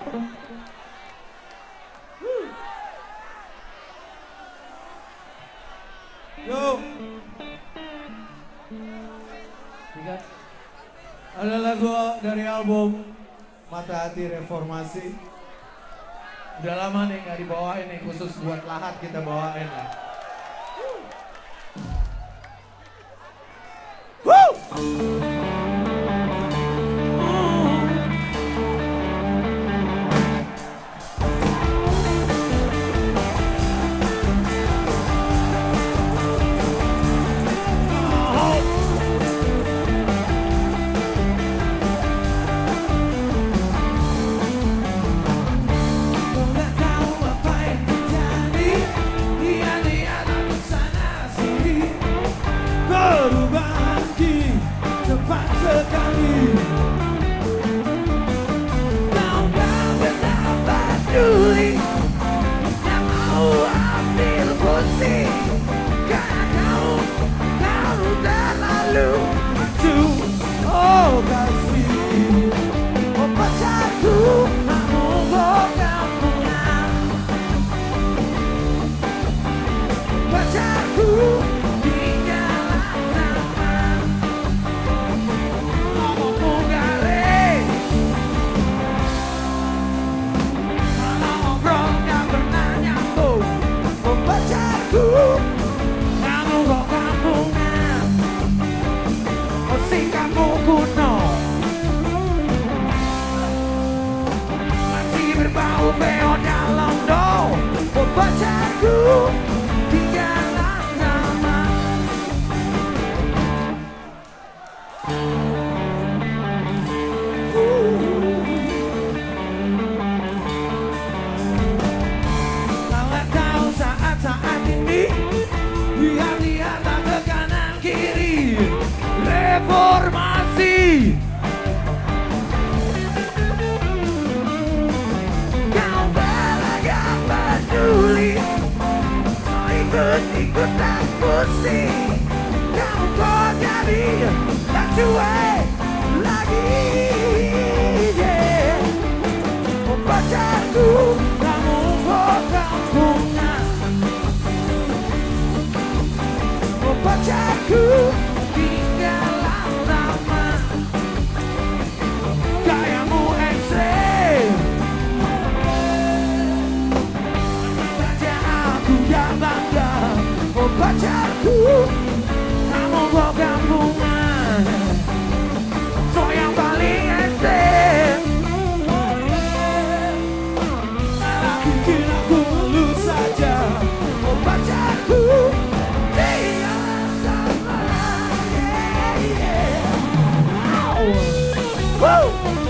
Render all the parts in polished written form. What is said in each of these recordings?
Yo. Ada lagu dari album Mata Hati Reformasi. Udah lama nih nggak dibawain nih, khusus buat Lahat kita bawain nih. Reformasi. Kau beragam peduli, kau ikut-ikutan pusing. Kau kok jadi tak cuek lagi, yeah. Oh pacarku, kamu kok kampungan. Oh pacarku, pacarku, kamu kok kampungan. So yang paling ekstrem, malah bikin aku malu saja. Oh pacarku, dia sama, yeah, yeah. Woo!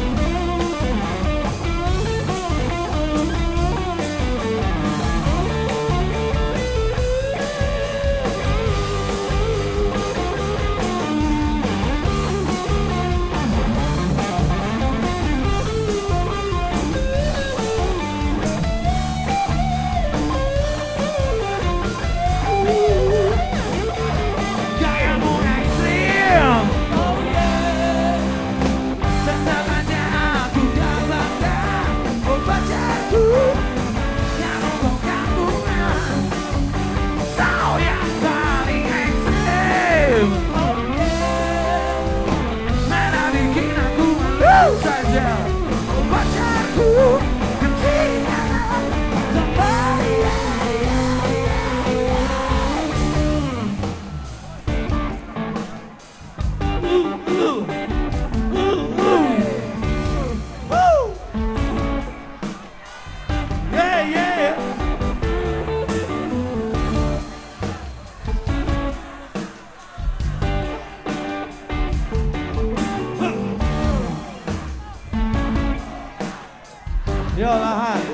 Yo Lahat,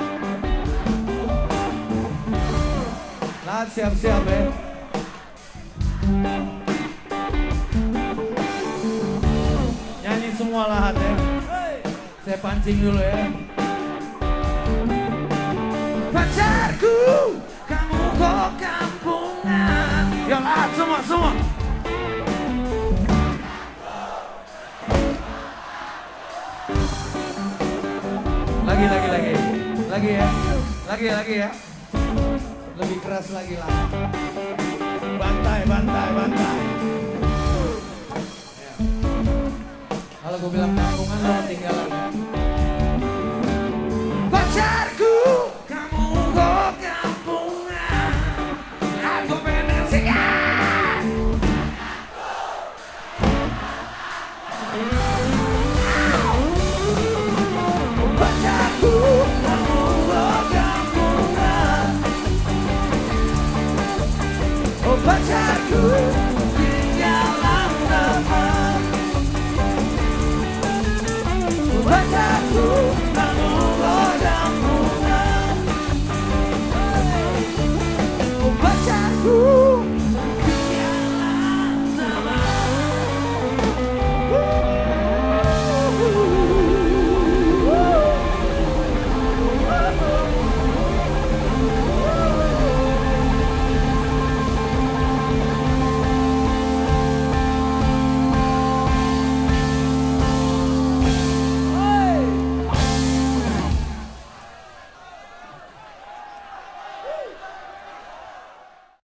Lahat siap-siap ya. Nyanyi semua Lahat ya. Saya pancing dulu ya. Pacarku, kamu kok kampungan. Yo Lahat semua. Lagi ya. Lagi ya. Lebih keras lagi lah. Bantai. Ya. Kalau gue bilang kampungan lo ketinggalan ya.